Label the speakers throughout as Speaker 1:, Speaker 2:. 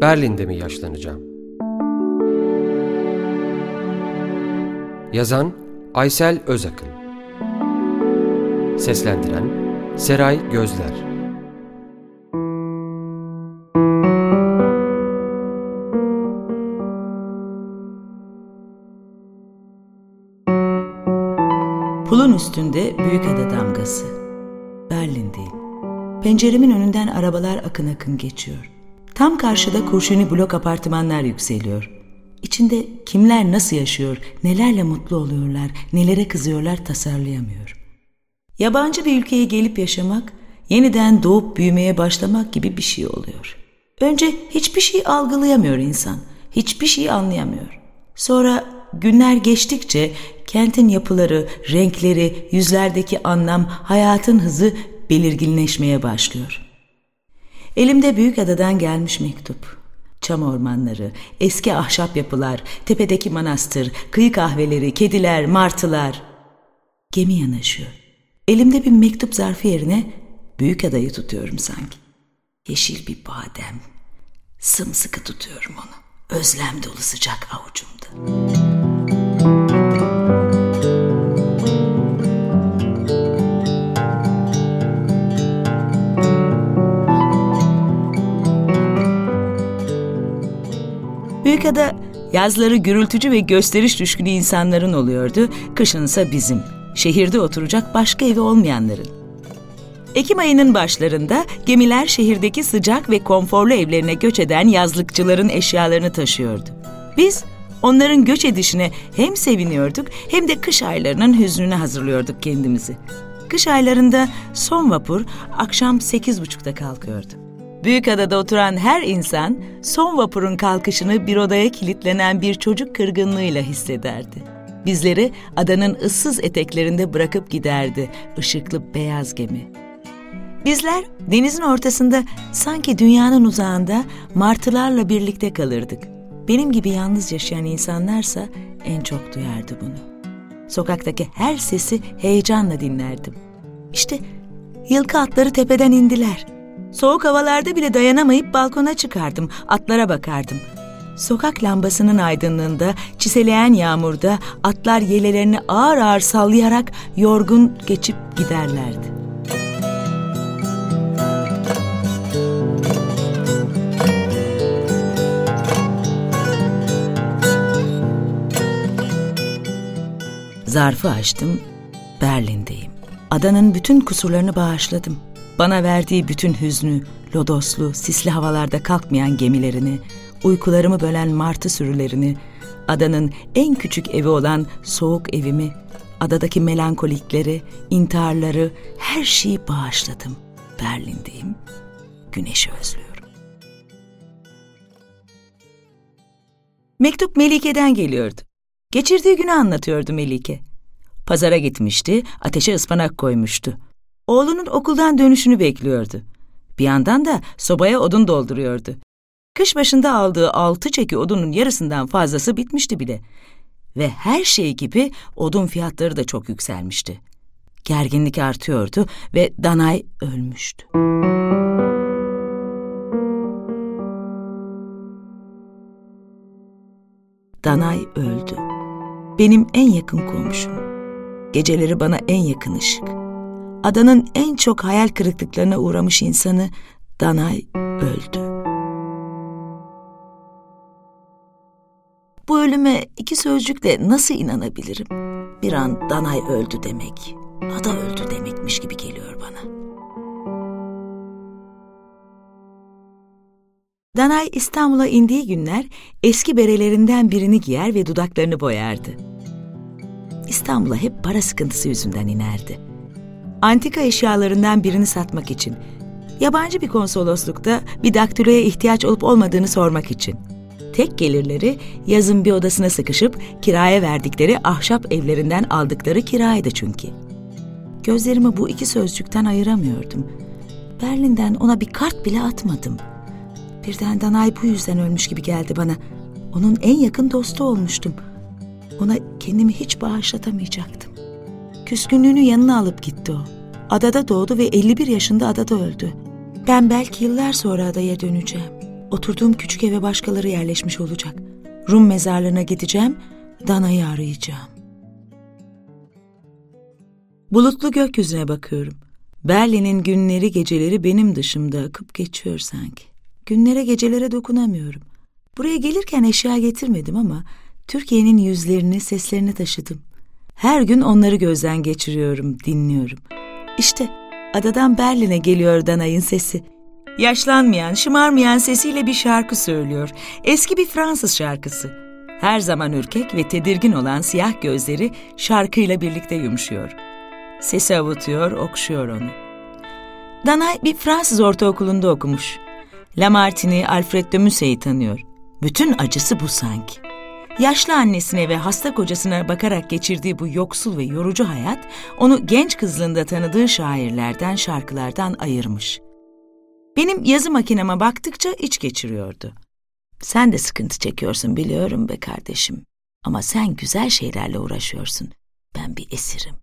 Speaker 1: Berlin'de mi yaşlanacağım? Yazan Aysel Özakın. Seslendiren Seray Gözler.
Speaker 2: Pulun üstünde Büyükada damgası. Berlin'deyim. Penceremin önünden arabalar akın akın geçiyor. Tam karşıda kurşuni blok apartmanlar yükseliyor. İçinde kimler nasıl yaşıyor, nelerle mutlu oluyorlar, nelere kızıyorlar tasarlayamıyorum. Yabancı bir ülkeye gelip yaşamak, yeniden doğup büyümeye başlamak gibi bir şey oluyor. Önce hiçbir şey algılayamıyor insan, hiçbir şey anlayamıyor. Sonra günler geçtikçe kentin yapıları, renkleri, yüzlerdeki anlam, hayatın hızı belirginleşmeye başlıyor. Elimde Büyükada'dan gelmiş mektup. Çam ormanları, eski ahşap yapılar, tepedeki manastır, kıyı kahveleri, kediler, martılar. Gemi yanaşıyor. Elimde bir mektup zarfı yerine Büyükada'yı tutuyorum sanki. Yeşil bir badem. Sımsıkı tutuyorum onu. Özlem dolu sıcak avucumda. Büyükada yazları gürültücü ve gösteriş düşkünü insanların oluyordu, kışınsa bizim, şehirde oturacak başka evi olmayanların. Ekim ayının başlarında gemiler şehirdeki sıcak ve konforlu evlerine göç eden yazlıkçıların eşyalarını taşıyordu. Biz onların göç edişine hem seviniyorduk hem de kış aylarının hüznüne hazırlıyorduk kendimizi. Kış aylarında son vapur akşam 8.30'da kalkıyordu. Büyükada'da oturan her insan son vapurun kalkışını bir odaya kilitlenen bir çocuk kırgınlığıyla hissederdi. Bizleri adanın ıssız eteklerinde bırakıp giderdi ışıklı beyaz gemi. Bizler denizin ortasında sanki dünyanın uzağında martılarla birlikte kalırdık. Benim gibi yalnız yaşayan insanlarsa en çok duyardı bunu. Sokaktaki her sesi heyecanla dinlerdim. İşte yılkı atları tepeden indiler. Soğuk havalarda bile dayanamayıp balkona çıkardım, atlara bakardım. Sokak lambasının aydınlığında, çiseleyen yağmurda atlar yelelerini ağır ağır sallayarak yorgun geçip giderlerdi. Zarfı açtım, Berlin'deyim. Adanın bütün kusurlarını bağışladım. Bana verdiği bütün hüznü, lodoslu, sisli havalarda kalkmayan gemilerini, uykularımı bölen martı sürülerini, adanın en küçük evi olan soğuk evimi, adadaki melankolikleri, intiharları, her şeyi bağışladım. Berlin'deyim, güneşi özlüyorum. Mektup Melike'den geliyordu. Geçirdiği günü anlatıyordu Melike. Pazara gitmişti, ateşe ıspanak koymuştu. Oğlunun okuldan dönüşünü bekliyordu. Bir yandan da sobaya odun dolduruyordu. Kış başında aldığı 6 çeki odunun yarısından fazlası bitmişti bile. Ve her şey gibi odun fiyatları da çok yükselmişti. Gerginlik artıyordu ve Danay ölmüştü. Danay öldü. Benim en yakın komşum. Geceleri bana en yakın ışık. Adanın en çok hayal kırıklıklarına uğramış insanı Danay öldü. Bu ölüme 2 sözcükle nasıl inanabilirim? Bir an Danay öldü demek, ada öldü demekmiş gibi geliyor bana. Danay İstanbul'a indiği günler eski berelerinden birini giyer ve dudaklarını boyardı. İstanbul'a hep para sıkıntısı yüzünden inerdi. Antika eşyalarından birini satmak için, yabancı bir konsoloslukta bir daktiloya ihtiyaç olup olmadığını sormak için. Tek gelirleri yazın bir odasına sıkışıp kiraya verdikleri ahşap evlerinden aldıkları kiraydı çünkü. Gözlerimi bu 2 sözcükten ayıramıyordum. Berlin'den ona bir kart bile atmadım. Birden Danay bu yüzden ölmüş gibi geldi bana. Onun en yakın dostu olmuştum. Ona kendimi hiç bağışlatamayacaktım. Küskünlüğünü yanına alıp gitti o. Adada doğdu ve 51 yaşında adada öldü. Ben belki yıllar sonra adaya döneceğim. Oturduğum küçük eve başkaları yerleşmiş olacak. Rum mezarlığına gideceğim, Dana'yı arayacağım. Bulutlu gökyüzüne bakıyorum. Berlin'in günleri geceleri benim dışımda akıp geçiyor sanki. Günlere gecelere dokunamıyorum. Buraya gelirken eşya getirmedim ama Türkiye'nin yüzlerini, seslerini taşıdım. Her gün onları gözden geçiriyorum, dinliyorum. İşte adadan Berlin'e geliyor Dana'nın sesi. Yaşlanmayan, şımarmayan sesiyle bir şarkı söylüyor. Eski bir Fransız şarkısı. Her zaman ürkek ve tedirgin olan siyah gözleri şarkıyla birlikte yumuşuyor. Sesi avutuyor, okşuyor onu. Danay bir Fransız ortaokulunda okumuş. Lamartine'i, Alfred de Musset'i tanıyor. Bütün acısı bu sanki. Yaşlı annesine ve hasta kocasına bakarak geçirdiği bu yoksul ve yorucu hayat, onu genç kızlığında tanıdığı şairlerden, şarkılardan ayırmış. Benim yazı makineme baktıkça iç geçiriyordu. Sen de sıkıntı çekiyorsun biliyorum be kardeşim. Ama sen güzel şeylerle uğraşıyorsun. Ben bir esirim.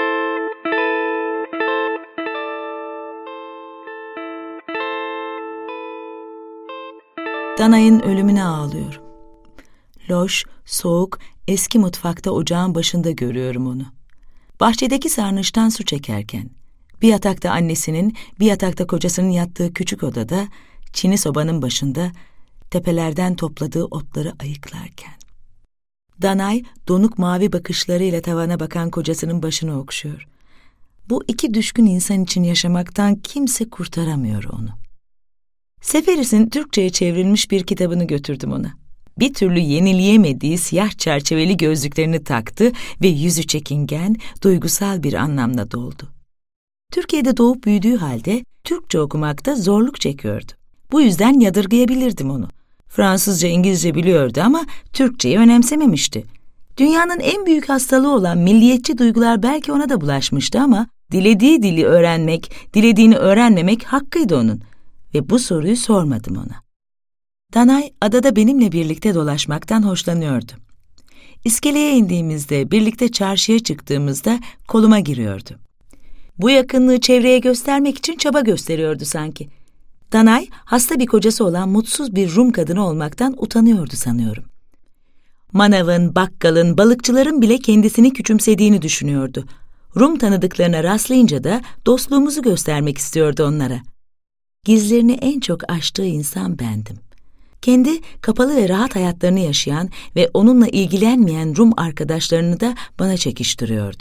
Speaker 2: Danay'ın ölümüne ağlıyorum. Loş, soğuk, eski mutfakta ocağın başında görüyorum onu. Bahçedeki sarnıçtan su çekerken, bir yatakta annesinin, bir yatakta kocasının yattığı küçük odada, çini sobanın başında, tepelerden topladığı otları ayıklarken. Danay, donuk mavi bakışlarıyla tavana bakan kocasının başını okşuyor. Bu iki düşkün insan için yaşamaktan kimse kurtaramıyor onu. Seferis'in Türkçe'ye çevrilmiş bir kitabını götürdüm ona. Bir türlü yenileyemediği siyah çerçeveli gözlüklerini taktı ve yüzü çekingen, duygusal bir anlamla doldu. Türkiye'de doğup büyüdüğü halde Türkçe okumakta zorluk çekiyordu. Bu yüzden yadırgayabilirdim onu. Fransızca, İngilizce biliyordu ama Türkçeyi önemsememişti. Dünyanın en büyük hastalığı olan milliyetçi duygular belki ona da bulaşmıştı ama dilediği dili öğrenmek, dilediğini öğrenmemek hakkıydı onun. Ve bu soruyu sormadım ona. Danay adada benimle birlikte dolaşmaktan hoşlanıyordu. İskeleye indiğimizde, birlikte çarşıya çıktığımızda koluma giriyordu. Bu yakınlığı çevreye göstermek için çaba gösteriyordu sanki. Danay, hasta bir kocası olan mutsuz bir Rum kadını olmaktan utanıyordu sanıyorum. Manavın, bakkalın, balıkçıların bile kendisini küçümsediğini düşünüyordu. Rum tanıdıklarına rastlayınca da dostluğumuzu göstermek istiyordu onlara. Gizlerini en çok aştığı insan bendim. Kendi kapalı ve rahat hayatlarını yaşayan ve onunla ilgilenmeyen Rum arkadaşlarını da bana çekiştiriyordu.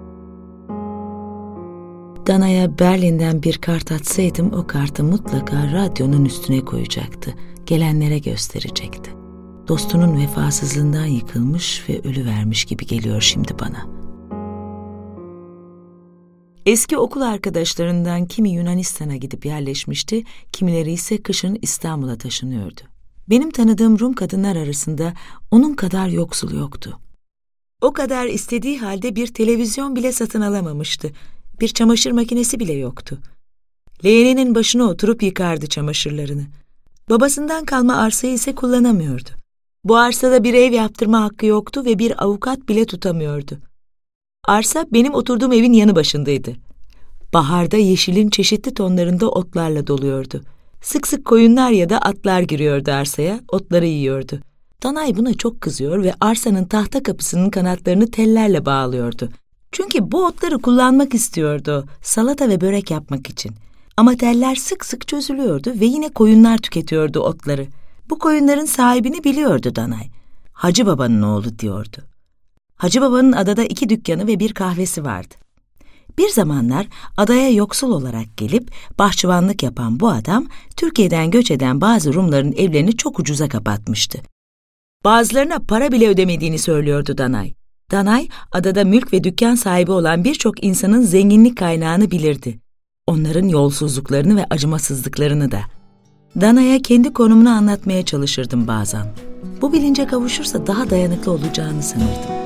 Speaker 2: Dana'ya Berlin'den bir kart atsaydım o kartı mutlaka radyonun üstüne koyacaktı, gelenlere gösterecekti. Dostunun vefasızlığından yıkılmış ve ölüvermiş gibi geliyor şimdi bana. Eski okul arkadaşlarından kimi Yunanistan'a gidip yerleşmişti, kimileri ise kışın İstanbul'a taşınıyordu. Benim tanıdığım Rum kadınlar arasında onun kadar yoksul yoktu. O kadar istediği halde bir televizyon bile satın alamamıştı. Bir çamaşır makinesi bile yoktu. Leğeninin başına oturup yıkardı çamaşırlarını. Babasından kalma arsayı ise kullanamıyordu. Bu arsada bir ev yaptırma hakkı yoktu ve bir avukat bile tutamıyordu. Arsa benim oturduğum evin yanı başındaydı. Baharda yeşilin çeşitli tonlarında otlarla doluyordu. Sık sık koyunlar ya da atlar giriyordu arsaya, otları yiyordu. Danay buna çok kızıyor ve arsanın tahta kapısının kanatlarını tellerle bağlıyordu. Çünkü bu otları kullanmak istiyordu, salata ve börek yapmak için. Ama teller sık sık çözülüyordu ve yine koyunlar tüketiyordu otları. Bu koyunların sahibini biliyordu Danay. Hacı Baba'nın oğlu diyordu. Hacı Baba'nın adada 2 dükkanı ve bir kahvesi vardı. Bir zamanlar adaya yoksul olarak gelip bahçıvanlık yapan bu adam, Türkiye'den göç eden bazı Rumların evlerini çok ucuza kapatmıştı. Bazılarına para bile ödemediğini söylüyordu Danay. Danay, adada mülk ve dükkan sahibi olan birçok insanın zenginlik kaynağını bilirdi. Onların yolsuzluklarını ve acımasızlıklarını da. Danay'a kendi konumunu anlatmaya çalışırdım bazen. Bu bilince kavuşursa daha dayanıklı olacağını sanırdım.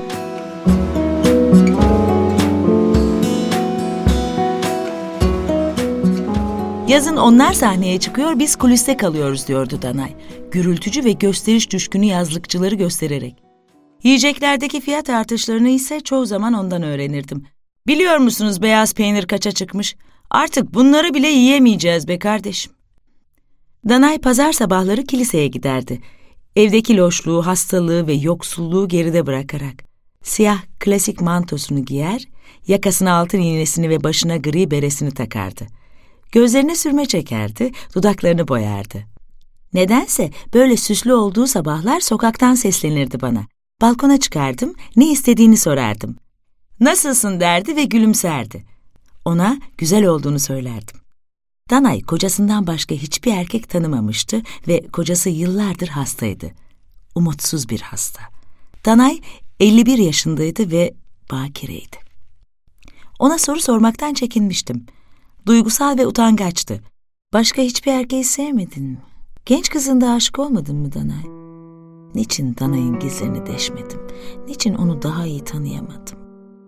Speaker 2: Yazın onlar sahneye çıkıyor, biz kuliste kalıyoruz diyordu Danay. Gürültücü ve gösteriş düşkünü yazlıkçıları göstererek. Yiyeceklerdeki fiyat artışlarını ise çoğu zaman ondan öğrenirdim. Biliyor musunuz beyaz peynir kaça çıkmış? Artık bunları bile yiyemeyeceğiz be kardeşim. Danay pazar sabahları kiliseye giderdi. Evdeki loşluğu, hastalığı ve yoksulluğu geride bırakarak. Siyah klasik mantosunu giyer, yakasına altın iğnesini ve başına gri beresini takardı. Gözlerine sürme çekerdi, dudaklarını boyardı. Nedense böyle süslü olduğu sabahlar sokaktan seslenirdi bana. Balkona çıkardım, ne istediğini sorardım. "Nasılsın?" derdi ve gülümserdi. Ona güzel olduğunu söylerdim. Danay kocasından başka hiçbir erkek tanımamıştı ve kocası yıllardır hastaydı. Umutsuz bir hasta. Danay 51 yaşındaydı ve bakireydi. Ona soru sormaktan çekinmiştim. Duygusal ve utangaçtı. "Başka hiçbir erkeği sevmedin mi? Genç kızında aşık olmadın mı Danay?" Niçin Danay'ın gizlerini deşmedim? Niçin onu daha iyi tanıyamadım?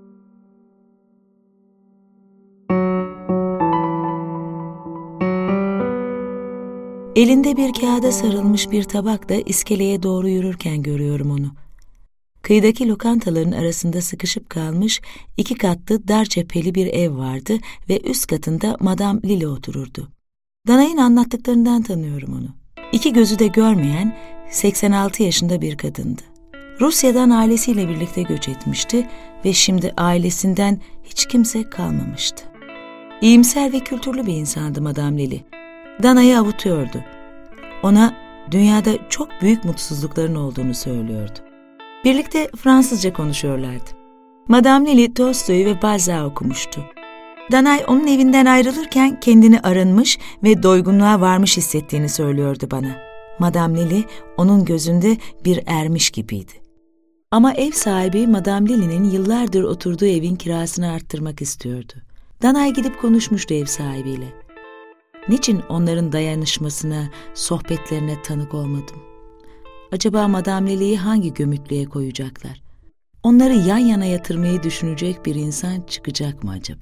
Speaker 2: Elinde bir kağıda sarılmış bir tabakla iskeleye doğru yürürken görüyorum onu. Kıyıdaki lokantaların arasında sıkışıp kalmış 2 katlı dar cepheli bir ev vardı ve üst katında Madame Lili otururdu. Danay'ın anlattıklarından tanıyorum onu. 2 gözü de görmeyen 86 yaşında bir kadındı. Rusya'dan ailesiyle birlikte göç etmişti ve şimdi ailesinden hiç kimse kalmamıştı. İyimser ve kültürlü bir insandı Madame Lili. Danay'ı avutuyordu. Ona dünyada çok büyük mutsuzlukların olduğunu söylüyordu. Birlikte Fransızca konuşuyorlardı. Madame Lili Tolstoy ve Balzac'ı okumuştu. Danay onun evinden ayrılırken kendini arınmış ve doygunluğa varmış hissettiğini söylüyordu bana. Madame Lili onun gözünde bir ermiş gibiydi. Ama ev sahibi Madame Lili'nin yıllardır oturduğu evin kirasını arttırmak istiyordu. Danay gidip konuşmuştu ev sahibiyle. Niçin onların dayanışmasına, sohbetlerine tanık olmadım? Acaba Madame Lili'yi hangi gömütlüğe koyacaklar? Onları yan yana yatırmayı düşünecek bir insan çıkacak mı acaba?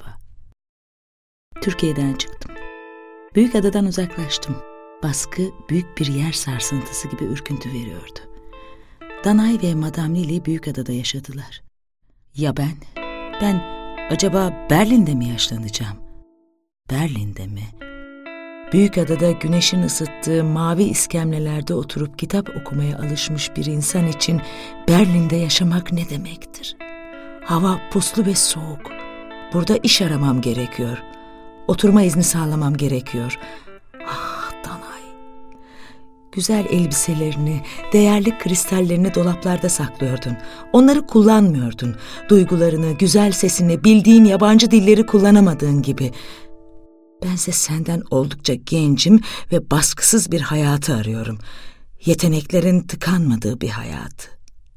Speaker 2: Türkiye'den çıktım. Büyükada'dan uzaklaştım. Baskı büyük bir yer sarsıntısı gibi ürküntü veriyordu. Danay ve Madame Lili Büyükada'da yaşadılar. Ya ben? Ben acaba Berlin'de mi yaşlanacağım? Berlin'de mi? Büyükada'da güneşin ısıttığı mavi iskemlelerde oturup kitap okumaya alışmış bir insan için Berlin'de yaşamak ne demektir? Hava puslu ve soğuk. Burada iş aramam gerekiyor. Oturma izni sağlamam gerekiyor. Ah Danay! Güzel elbiselerini, değerli kristallerini dolaplarda saklıyordun. Onları kullanmıyordun. Duygularını, güzel sesini, bildiğin yabancı dilleri kullanamadığın gibi. Bense senden oldukça gencim ve baskısız bir hayatı arıyorum. Yeteneklerin tıkanmadığı bir hayatı.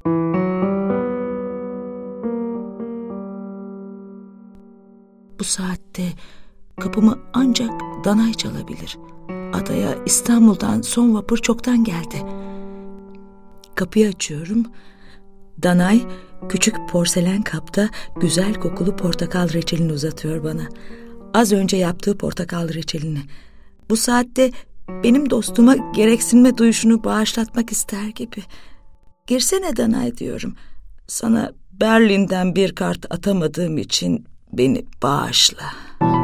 Speaker 2: Bu saatte kapımı ancak Danay çalabilir. Adaya İstanbul'dan son vapur çoktan geldi. Kapıyı açıyorum. Danay küçük porselen kapta güzel kokulu portakal reçelini uzatıyor bana. Az önce yaptığı portakal reçelini. Bu saatte benim dostuma gereksinme duyuşunu bağışlatmak ister gibi. "Girsene Danay," diyorum. "Sana Berlin'den bir kart atamadığım için beni bağışla."